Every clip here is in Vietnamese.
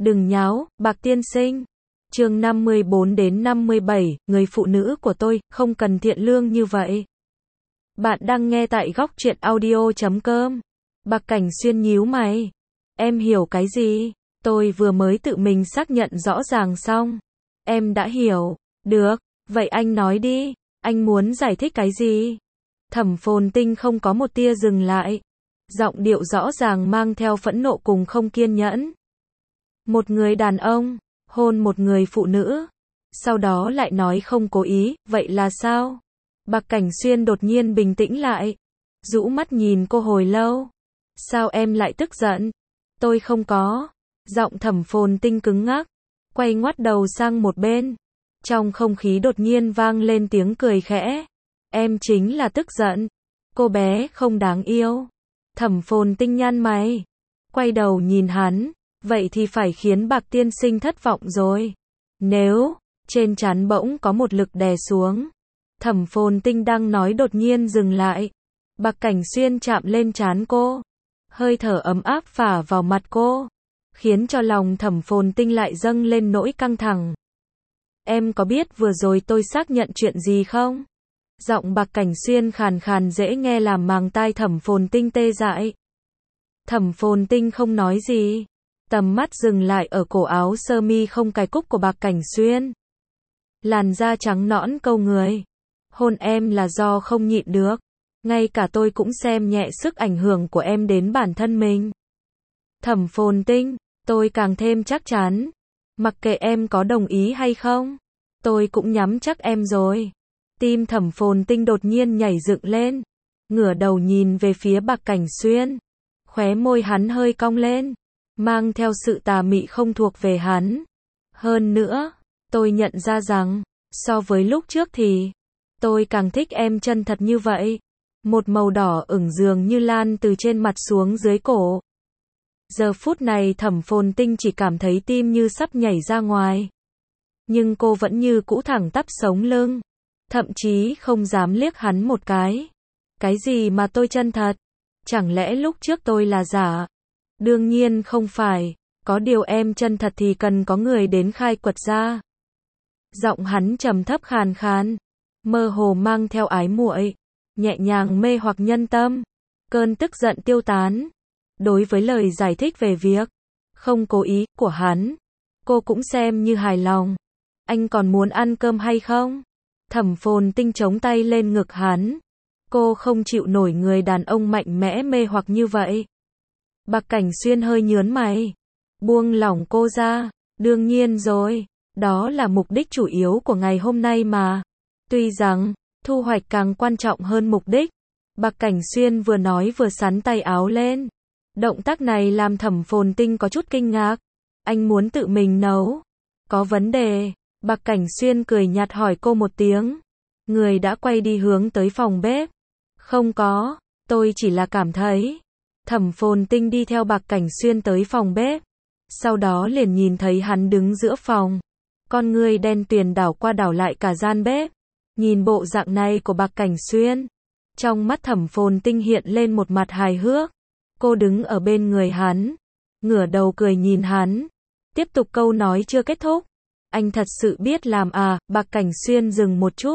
Đừng nháo, Bạc tiên sinh. Chương 54 đến 57, người phụ nữ của tôi, không cần thiện lương như vậy. Bạn đang nghe tại góc truyện audio.com. Bạc Cảnh Xuyên nhíu mày. Em hiểu cái gì? Tôi vừa mới tự mình xác nhận rõ ràng xong. Em đã hiểu. Được, vậy anh nói đi. Anh muốn giải thích cái gì? Thẩm Phồn Tinh không có một tia dừng lại. Giọng điệu rõ ràng mang theo phẫn nộ cùng không kiên nhẫn. Một người đàn ông hôn một người phụ nữ, sau đó lại nói không cố ý, vậy là sao? Bạc Cảnh Xuyên đột nhiên bình tĩnh lại, rũ mắt nhìn cô hồi lâu. Sao em lại tức giận? Tôi không có. Giọng Thẩm Phồn Tinh cứng ngắc, quay ngoắt đầu sang một bên. Trong không khí đột nhiên vang lên tiếng cười khẽ. Em chính là tức giận. Cô bé không đáng yêu. Thẩm Phồn Tinh nhăn mày, quay đầu nhìn hắn. Vậy thì phải khiến Bạc tiên sinh thất vọng rồi. Nếu, trên trán bỗng có một lực đè xuống. Thẩm Phồn Tinh đang nói đột nhiên dừng lại. Bạc Cảnh Xuyên chạm lên trán cô. Hơi thở ấm áp phả vào mặt cô, khiến cho lòng Thẩm Phồn Tinh lại dâng lên nỗi căng thẳng. Em có biết vừa rồi tôi xác nhận chuyện gì không? Giọng Bạc Cảnh Xuyên khàn khàn dễ nghe làm màng tai Thẩm Phồn Tinh tê dại. Thẩm Phồn Tinh không nói gì. Tầm mắt dừng lại ở cổ áo sơ mi không cài cúc của Bạc Cảnh Xuyên. Làn da trắng nõn câu người. Hôn em là do không nhịn được. Ngay cả tôi cũng xem nhẹ sức ảnh hưởng của em đến bản thân mình. Thẩm Phồn Tinh, tôi càng thêm chắc chắn. Mặc kệ em có đồng ý hay không, tôi cũng nhắm chắc em rồi. Tim Thẩm Phồn Tinh đột nhiên nhảy dựng lên. Ngửa đầu nhìn về phía Bạc Cảnh Xuyên. Khóe môi hắn hơi cong lên, mang theo sự tà mị không thuộc về hắn. Hơn nữa, tôi nhận ra rằng, so với lúc trước thì, tôi càng thích em chân thật như vậy. Một màu đỏ ửng dường như lan từ trên mặt xuống dưới cổ. Giờ phút này Thẩm Phồn Tinh chỉ cảm thấy tim như sắp nhảy ra ngoài. Nhưng cô vẫn như cũ thẳng tắp sống lưng. Thậm chí không dám liếc hắn một cái. Cái gì mà tôi chân thật? Chẳng lẽ lúc trước tôi là giả? Đương nhiên không phải, có điều em chân thật thì cần có người đến khai quật ra. Giọng hắn trầm thấp khàn khàn, mơ hồ mang theo ái muội, nhẹ nhàng mê hoặc nhân tâm. Cơn tức giận tiêu tán. Đối với lời giải thích về việc không cố ý của hắn, cô cũng xem như hài lòng. Anh còn muốn ăn cơm hay không? Thẩm Phồn Tinh chống tay lên ngực hắn. Cô không chịu nổi người đàn ông mạnh mẽ mê hoặc như vậy. Bạc Cảnh Xuyên hơi nhớn mày, buông lỏng cô ra. Đương nhiên rồi, đó là mục đích chủ yếu của ngày hôm nay mà. Tuy rằng, thu hoạch càng quan trọng hơn mục đích. Bạc Cảnh Xuyên vừa nói vừa xắn tay áo lên. Động tác này làm Thẩm Phồn Tinh có chút kinh ngạc. Anh muốn tự mình nấu? Có vấn đề? Bạc Cảnh Xuyên cười nhạt hỏi cô một tiếng. Người đã quay đi hướng tới phòng bếp. Không có, tôi chỉ là cảm thấy. Thẩm Phồn Tinh đi theo Bạc Cảnh Xuyên tới phòng bếp. Sau đó liền nhìn thấy hắn đứng giữa phòng. Con người đen tuyền đảo qua đảo lại cả gian bếp. Nhìn bộ dạng này của Bạc Cảnh Xuyên, trong mắt Thẩm Phồn Tinh hiện lên một mặt hài hước. Cô đứng ở bên người hắn, ngửa đầu cười nhìn hắn. Tiếp tục câu nói chưa kết thúc. Anh thật sự biết làm à? Bạc Cảnh Xuyên dừng một chút,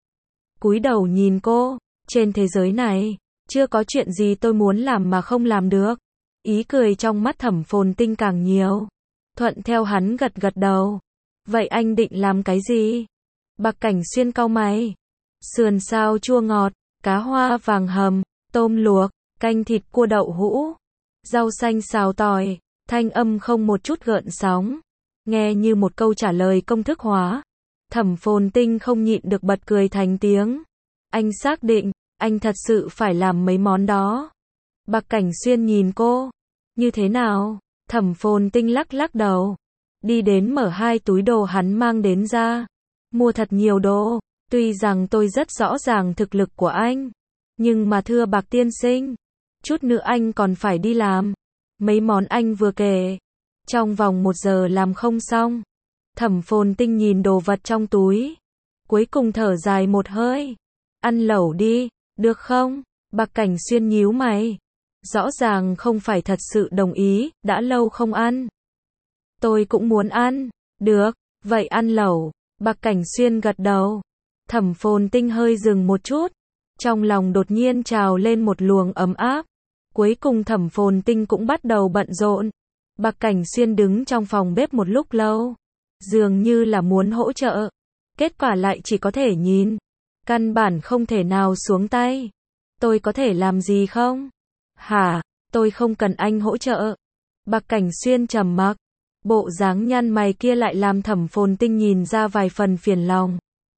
cúi đầu nhìn cô. Trên thế giới này, chưa có chuyện gì tôi muốn làm mà không làm được. Ý cười trong mắt Thẩm Phồn Tinh càng nhiều. Thuận theo hắn gật gật đầu. Vậy anh định làm cái gì? Bạc Cảnh Xuyên cau mày. Sườn xào chua ngọt, cá hoa vàng hầm, tôm luộc, canh thịt cua đậu hũ, rau xanh xào tỏi. Thanh âm không một chút gợn sóng, nghe như một câu trả lời công thức hóa. Thẩm Phồn Tinh không nhịn được bật cười thành tiếng. Anh xác định, anh thật sự phải làm mấy món đó? Bạc Cảnh Xuyên nhìn cô. Như thế nào? Thẩm Phồn Tinh lắc lắc đầu. Đi đến mở hai túi đồ hắn mang đến ra. Mua thật nhiều đồ. Tuy rằng tôi rất rõ ràng thực lực của anh, nhưng mà thưa Bạc tiên sinh, chút nữa anh còn phải đi làm. Mấy món anh vừa kể, trong vòng 1 giờ làm không xong. Thẩm Phồn Tinh nhìn đồ vật trong túi, cuối cùng thở dài một hơi. Ăn lẩu đi, được không? Bạc Cảnh Xuyên nhíu mày. Rõ ràng không phải thật sự đồng ý, đã lâu không ăn. Tôi cũng muốn ăn. Được, vậy ăn lẩu. Bạc Cảnh Xuyên gật đầu. Thẩm Phồn Tinh hơi dừng một chút. Trong lòng đột nhiên trào lên một luồng ấm áp. Cuối cùng Thẩm Phồn Tinh cũng bắt đầu bận rộn. Bạc Cảnh Xuyên đứng trong phòng bếp một lúc lâu. Dường như là muốn hỗ trợ. Kết quả lại chỉ có thể nhìn. Căn bản không thể nào xuống tay. Tôi có thể làm gì không? Hả, tôi không cần anh hỗ trợ. Bạc Cảnh Xuyên trầm mặc. Bộ dáng nhăn mày kia lại làm Thẩm Phồn Tinh nhìn ra vài phần phiền lòng.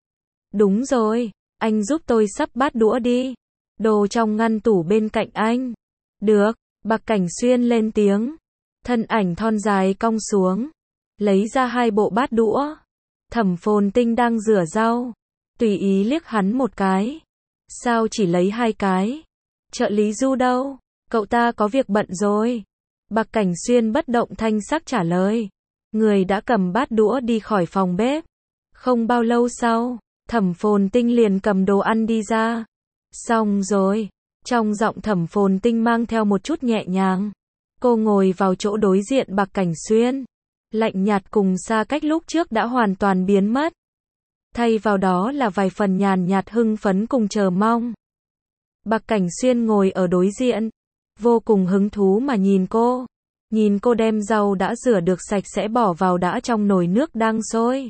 Đúng rồi, anh giúp tôi sắp bát đũa đi. Đồ trong ngăn tủ bên cạnh anh. Được, Bạc Cảnh Xuyên lên tiếng. Thân ảnh thon dài cong xuống. Lấy ra 2 bộ bát đũa. Thẩm Phồn Tinh đang rửa rau. Tùy ý liếc hắn một cái. Sao chỉ lấy 2 cái? Trợ lý Du đâu? Cậu ta có việc bận rồi. Bạc Cảnh Xuyên bất động thanh sắc trả lời. Người đã cầm bát đũa đi khỏi phòng bếp. Không bao lâu sau, Thẩm Phồn Tinh liền cầm đồ ăn đi ra. Xong rồi. Trong giọng Thẩm Phồn Tinh mang theo một chút nhẹ nhàng. Cô ngồi vào chỗ đối diện Bạc Cảnh Xuyên. Lạnh nhạt cùng xa cách lúc trước đã hoàn toàn biến mất. Thay vào đó là vài phần nhàn nhạt hưng phấn cùng chờ mong. Bạc Cảnh Xuyên ngồi ở đối diện. Vô cùng hứng thú mà nhìn cô. Nhìn cô đem rau đã rửa được sạch sẽ bỏ vào đã trong nồi nước đang sôi.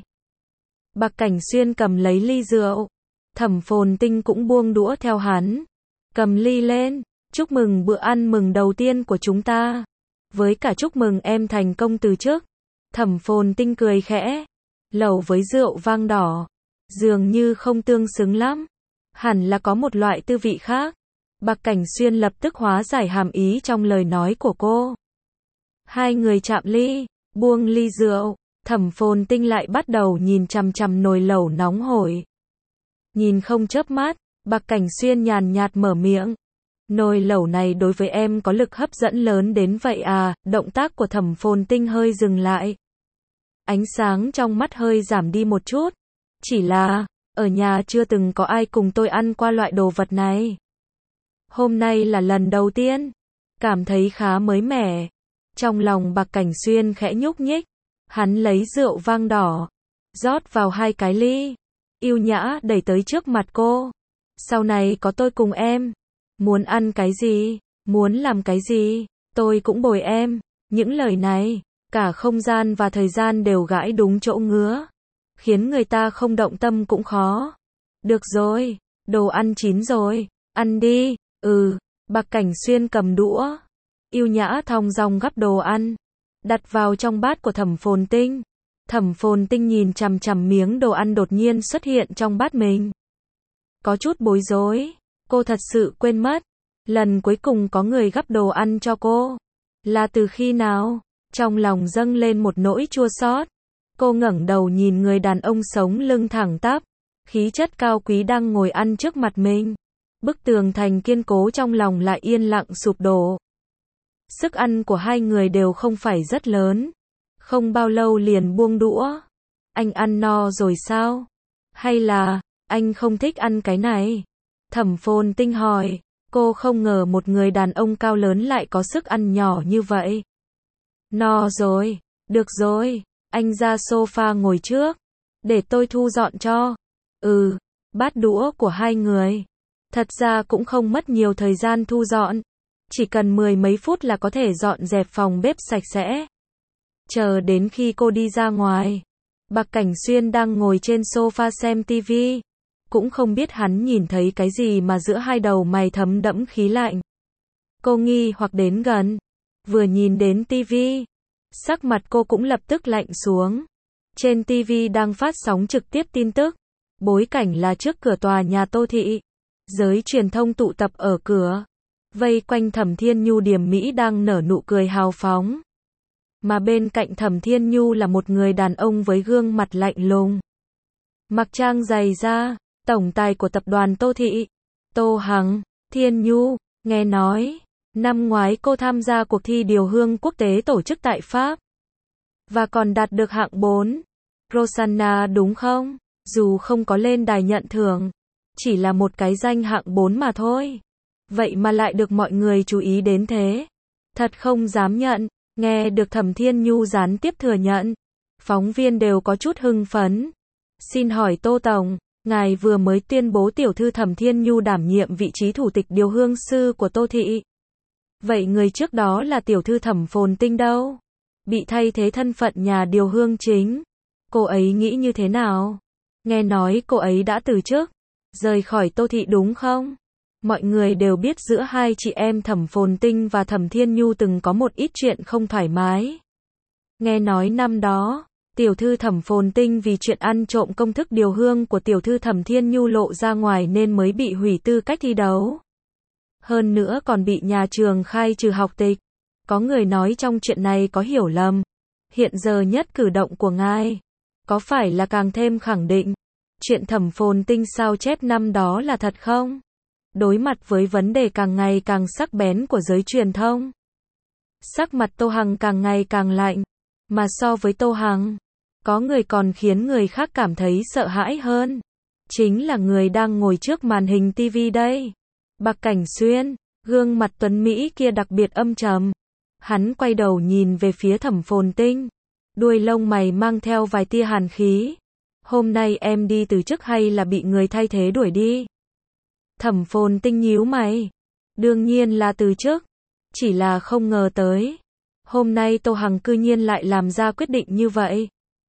Bạc Cảnh Xuyên cầm lấy ly rượu. Thẩm Phồn Tinh cũng buông đũa theo hắn. Cầm ly lên. Chúc mừng bữa ăn mừng đầu tiên của chúng ta. Với cả chúc mừng em thành công từ chức. Thẩm Phồn Tinh cười khẽ. Lẩu với rượu vang đỏ. Dường như không tương xứng lắm. Hẳn là có một loại tư vị khác. Bạc Cảnh Xuyên lập tức hóa giải hàm ý trong lời nói của cô. Hai người chạm ly, buông ly rượu. Thẩm Phồn Tinh lại bắt đầu nhìn chằm chằm nồi lẩu nóng hổi. Nhìn không chớp mắt, Bạc Cảnh Xuyên nhàn nhạt mở miệng. Nồi lẩu này đối với em có lực hấp dẫn lớn đến vậy à? Động tác của Thẩm Phồn Tinh hơi dừng lại. Ánh sáng trong mắt hơi giảm đi một chút. Chỉ là, ở nhà chưa từng có ai cùng tôi ăn qua loại đồ vật này. Hôm nay là lần đầu tiên. Cảm thấy khá mới mẻ. Trong lòng Bạc Cảnh Xuyên khẽ nhúc nhích. Hắn lấy rượu vang đỏ. Rót vào 2 cái ly. Yêu nhã đẩy tới trước mặt cô. Sau này có tôi cùng em. Muốn ăn cái gì? Muốn làm cái gì? Tôi cũng bồi em. Những lời này, cả không gian và thời gian đều gãi đúng chỗ ngứa. Khiến người ta không động tâm cũng khó. Được rồi, đồ ăn chín rồi. Ăn đi. Bạc Cảnh Xuyên cầm đũa. Yêu nhã thong dong gắp đồ ăn. Đặt vào trong bát của Thẩm Phồn Tinh. Thẩm Phồn Tinh nhìn chằm chằm miếng đồ ăn đột nhiên xuất hiện trong bát mình. Có chút bối rối. Cô thật sự quên mất. Lần cuối cùng có người gắp đồ ăn cho cô. Là từ khi nào? Trong lòng dâng lên một nỗi chua xót. Cô ngẩng đầu nhìn người đàn ông sống lưng thẳng tắp. Khí chất cao quý đang ngồi ăn trước mặt mình. Bức tường thành kiên cố trong lòng lại yên lặng sụp đổ. Sức ăn của hai người đều không phải rất lớn. Không bao lâu liền buông đũa. Anh ăn no rồi sao? Hay là, anh không thích ăn cái này? Thẩm Phồn Tinh hỏi. Cô không ngờ một người đàn ông cao lớn lại có sức ăn nhỏ như vậy. No rồi. Được rồi. Anh ra sofa ngồi trước. Để tôi thu dọn cho. Bát đũa của hai người. Thật ra cũng không mất nhiều thời gian thu dọn. Chỉ cần 10 mấy phút là có thể dọn dẹp phòng bếp sạch sẽ. Chờ đến khi cô đi ra ngoài. Bạc Cảnh Xuyên đang ngồi trên sofa xem TV. Cũng không biết hắn nhìn thấy cái gì mà giữa hai đầu mày thấm đẫm khí lạnh. Cô nghi hoặc đến gần. Vừa nhìn đến TV. Sắc mặt cô cũng lập tức lạnh xuống. Trên TV đang phát sóng trực tiếp tin tức. Bối cảnh là trước cửa tòa nhà Tô Thị. Giới truyền thông tụ tập ở cửa. Vây quanh Thẩm Thiên Nhu điềm mỹ đang nở nụ cười hào phóng. Mà bên cạnh Thẩm Thiên Nhu là một người đàn ông với gương mặt lạnh lùng. Mặc trang dày da, tổng tài của tập đoàn Tô Thị. Tô Hằng, Thiên Nhu, nghe nói, năm ngoái cô tham gia cuộc thi điều hương quốc tế tổ chức tại Pháp. Và còn đạt được hạng 4. Rosanna đúng không? Dù không có lên đài nhận thưởng. Chỉ là một cái danh hạng 4 mà thôi. Vậy mà lại được mọi người chú ý đến thế. Thật không dám nhận. Nghe được Thẩm Thiên Nhu gián tiếp thừa nhận, phóng viên đều có chút hưng phấn. Xin hỏi Tô Tổng, ngài vừa mới tuyên bố tiểu thư Thẩm Thiên Nhu đảm nhiệm vị trí thủ tịch điều hương sư của Tô Thị. Vậy người trước đó là tiểu thư Thẩm Phồn Tinh đâu? Bị thay thế thân phận nhà điều hương chính. Cô ấy nghĩ như thế nào? Nghe nói cô ấy đã từ chức, rời khỏi Tô Thị đúng không? Mọi người đều biết giữa hai chị em Thẩm Phồn Tinh và Thẩm Thiên Nhu từng có một ít chuyện không thoải mái. Nghe nói năm đó, tiểu thư Thẩm Phồn Tinh vì chuyện ăn trộm công thức điều hương của tiểu thư Thẩm Thiên Nhu lộ ra ngoài nên mới bị hủy tư cách thi đấu. Hơn nữa còn bị nhà trường khai trừ học tịch. Có người nói trong chuyện này có hiểu lầm. Hiện giờ nhất cử động của ngài, có phải là càng thêm khẳng định chuyện Thẩm Phồn Tinh sao chép năm đó là thật không? Đối mặt với vấn đề càng ngày càng sắc bén của giới truyền thông, sắc mặt Tô Hằng càng ngày càng lạnh. Mà so với Tô Hằng, có người còn khiến người khác cảm thấy sợ hãi hơn. Chính là người đang ngồi trước màn hình TV đây. Bạc Cảnh Xuyên, gương mặt tuấn Mỹ kia đặc biệt âm trầm. Hắn quay đầu nhìn về phía Thẩm Phồn Tinh. Đuôi lông mày mang theo vài tia hàn khí. Hôm nay em đi từ chức hay là bị người thay thế đuổi đi? Thẩm Phồn Tinh nhíu mày. Đương nhiên là từ chức. Chỉ là không ngờ tới. Hôm nay Tô Hằng cư nhiên lại làm ra quyết định như vậy.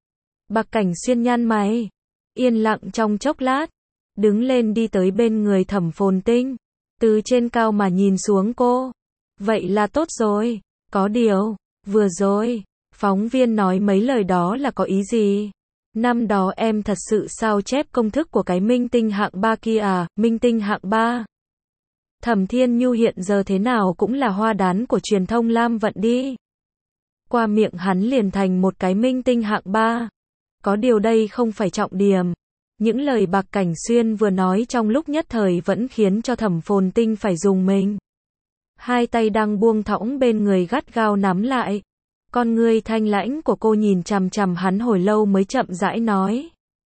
Bạc Cảnh Xuyên nhăn mày. Yên lặng trong chốc lát. Đứng lên đi tới bên người Thẩm Phồn Tinh. Từ trên cao mà nhìn xuống cô. Vậy là tốt rồi. Có điều, vừa rồi, phóng viên nói mấy lời đó là có ý gì? Năm đó em thật sự sao chép công thức của cái minh tinh hạng 3 kia à? Minh tinh hạng 3. Thẩm Thiên Nhu hiện giờ thế nào cũng là hoa đán của truyền thông Lam Vận đi. Qua miệng hắn liền thành một cái minh tinh hạng 3. Có điều đây không phải trọng điểm. Những lời Bạc Cảnh Xuyên vừa nói trong lúc nhất thời vẫn khiến cho Thẩm Phồn Tinh phải rùng mình. Hai tay đang buông thõng bên người gắt gao nắm lại. Con ngươi thanh lãnh của cô nhìn chằm chằm hắn hồi lâu mới chậm rãi nói.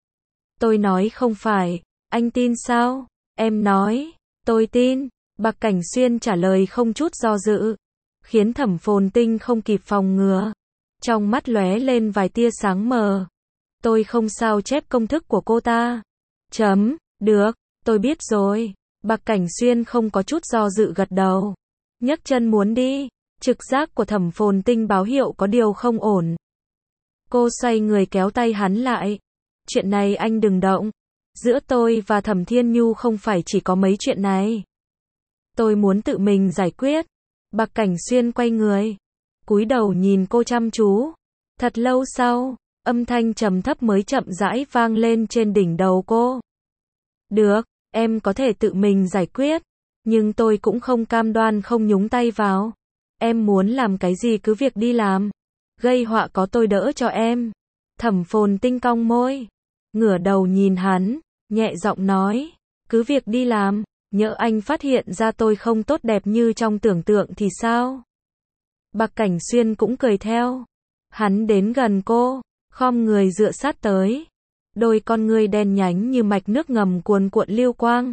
Tôi nói không phải, anh tin sao? Em nói, tôi tin. Bạc Cảnh Xuyên trả lời không chút do dự, khiến Thẩm Phồn Tinh không kịp phòng ngừa. Trong mắt lóe lên vài tia sáng mờ. Tôi không sao chép công thức của cô ta. Được, tôi biết rồi. Bạc Cảnh Xuyên không có chút do dự gật đầu. Nhấc chân muốn đi. Trực giác của Thẩm Phồn Tinh báo hiệu có điều không ổn. Cô xoay người kéo tay hắn lại. Chuyện này anh đừng động. Giữa tôi và Thẩm Thiên Nhu không phải chỉ có mấy chuyện này. Tôi muốn tự mình giải quyết. Bạc Cảnh Xuyên quay người, cúi đầu nhìn cô chăm chú. Thật lâu sau, âm thanh trầm thấp mới chậm rãi vang lên trên đỉnh đầu cô. Được, em có thể tự mình giải quyết. Nhưng tôi cũng không cam đoan không nhúng tay vào. Em muốn làm cái gì cứ việc đi làm. Gây họa có tôi đỡ cho em. Thẩm Phồn Tinh cong môi, ngửa đầu nhìn hắn, nhẹ giọng nói. Cứ việc đi làm. Nhỡ anh phát hiện ra tôi không tốt đẹp như trong tưởng tượng thì sao? Bạc Cảnh Xuyên cũng cười theo. Hắn đến gần cô, khom người dựa sát tới. Đôi con ngươi đen nhánh như mạch nước ngầm cuồn cuộn lưu quang.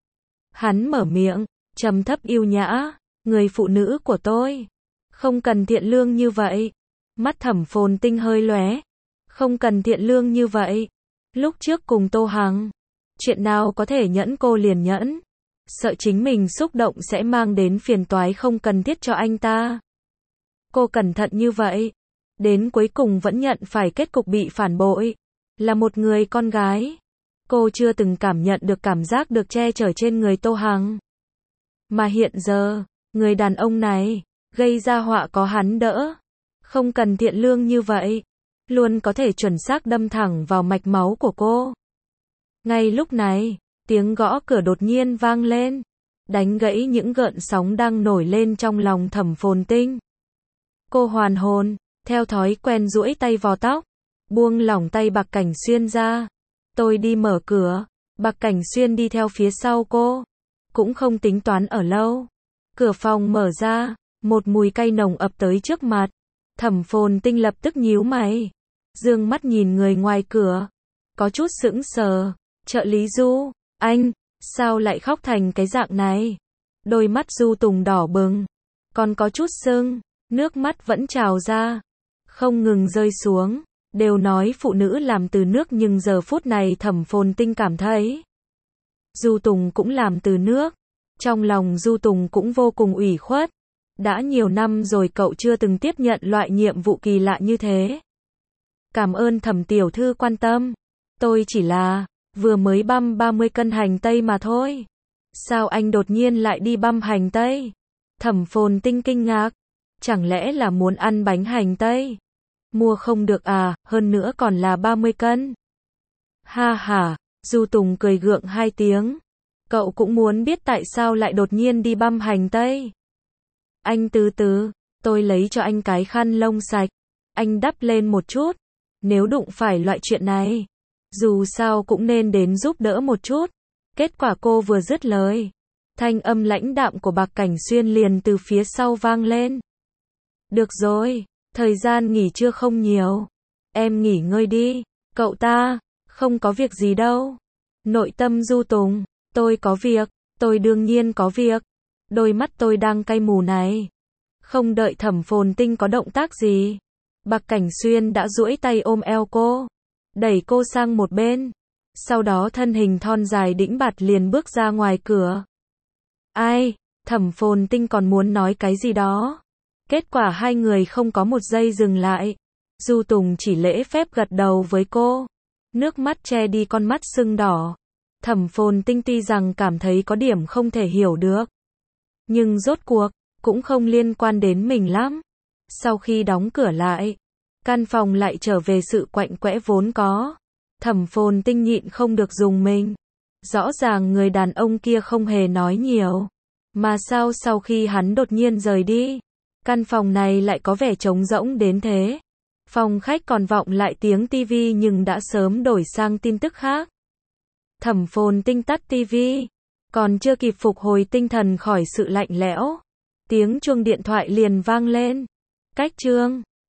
Hắn mở miệng, trầm thấp yêu nhã. Người phụ nữ của tôi, không cần thiện lương như vậy. Mắt Thẩm Phồn Tinh hơi lóe. Không cần thiện lương như vậy. Lúc trước cùng Tô Hằng, chuyện nào có thể nhẫn cô liền nhẫn. Sợ chính mình xúc động sẽ mang đến phiền toái không cần thiết cho anh ta. Cô cẩn thận như vậy, đến cuối cùng vẫn nhận phải kết cục bị phản bội. Là một người con gái, cô chưa từng cảm nhận được cảm giác được che chở trên người Tô Hằng. Mà hiện giờ, người đàn ông này, gây ra họa có hắn đỡ. Không cần thiện lương như vậy, luôn có thể chuẩn xác đâm thẳng vào mạch máu của cô. Ngay lúc này, tiếng gõ cửa đột nhiên vang lên, đánh gãy những gợn sóng đang nổi lên trong lòng Thẩm Phồn Tinh. Cô hoàn hồn, theo thói quen duỗi tay vò tóc, buông lỏng tay Bạc Cảnh Xuyên ra. Tôi đi mở cửa. Bạc Cảnh Xuyên đi theo phía sau cô, cũng không tính toán ở lâu. Cửa phòng mở ra, một mùi cay nồng ập tới trước mặt. Thẩm Phồn Tinh lập tức nhíu mày, dương mắt nhìn người ngoài cửa, có chút sững sờ. Trợ lý Du, anh, sao lại khóc thành cái dạng này? Đôi mắt Du Tùng đỏ bừng, còn có chút sưng. Nước mắt vẫn trào ra, không ngừng rơi xuống. Đều nói phụ nữ làm từ nước nhưng giờ phút này Thẩm Phồn Tinh cảm thấy Du Tùng cũng làm từ nước. Trong lòng Du Tùng cũng vô cùng ủy khuất. Đã nhiều năm rồi cậu chưa từng tiếp nhận loại nhiệm vụ kỳ lạ như thế. Cảm ơn Thẩm tiểu thư quan tâm. Tôi chỉ là vừa mới băm 30 cân hành tây mà thôi. Sao anh đột nhiên lại đi băm hành tây? Thẩm Phồn Tinh kinh ngạc. Chẳng lẽ là muốn ăn bánh hành tây? Mua không được à, hơn nữa còn là 30 cân. Ha ha, Du Tùng cười gượng 2 tiếng. Cậu cũng muốn biết tại sao lại đột nhiên đi băm hành tây. Anh từ từ, tôi lấy cho anh cái khăn lông sạch. Anh đắp lên một chút. Nếu đụng phải loại chuyện này, dù sao cũng nên đến giúp đỡ một chút. Kết quả cô vừa dứt lời, thanh âm lãnh đạm của Bạc Cảnh Xuyên liền từ phía sau vang lên. Được rồi, thời gian nghỉ trưa không nhiều. Em nghỉ ngơi đi. Cậu ta, không có việc gì đâu. Nội tâm Du Tùng, tôi có việc, tôi đương nhiên có việc. Đôi mắt tôi đang cay mù này. Không đợi Thẩm Phồn Tinh có động tác gì, Bạc Cảnh Xuyên đã duỗi tay ôm eo cô, đẩy cô sang một bên. Sau đó thân hình thon dài đĩnh bạt liền bước ra ngoài cửa. Ai, Thẩm Phồn Tinh còn muốn nói cái gì đó. Kết quả hai người không có một giây dừng lại. Du Tùng chỉ lễ phép gật đầu với cô. Nước mắt che đi con mắt sưng đỏ. Thẩm Phồn Tinh tuy rằng cảm thấy có điểm không thể hiểu được, nhưng rốt cuộc, cũng không liên quan đến mình lắm. Sau khi đóng cửa lại, căn phòng lại trở về sự quạnh quẽ vốn có. Thẩm Phồn Tinh nhịn không được dùng mình. Rõ ràng người đàn ông kia không hề nói nhiều. Mà sao sau khi hắn đột nhiên rời đi, căn phòng này lại có vẻ trống rỗng đến thế. Phòng khách còn vọng lại tiếng tivi nhưng đã sớm đổi sang tin tức khác. Thẩm Phồn Tinh tắt tivi, còn chưa kịp phục hồi tinh thần khỏi sự lạnh lẽo, tiếng chuông điện thoại liền vang lên. Cách chương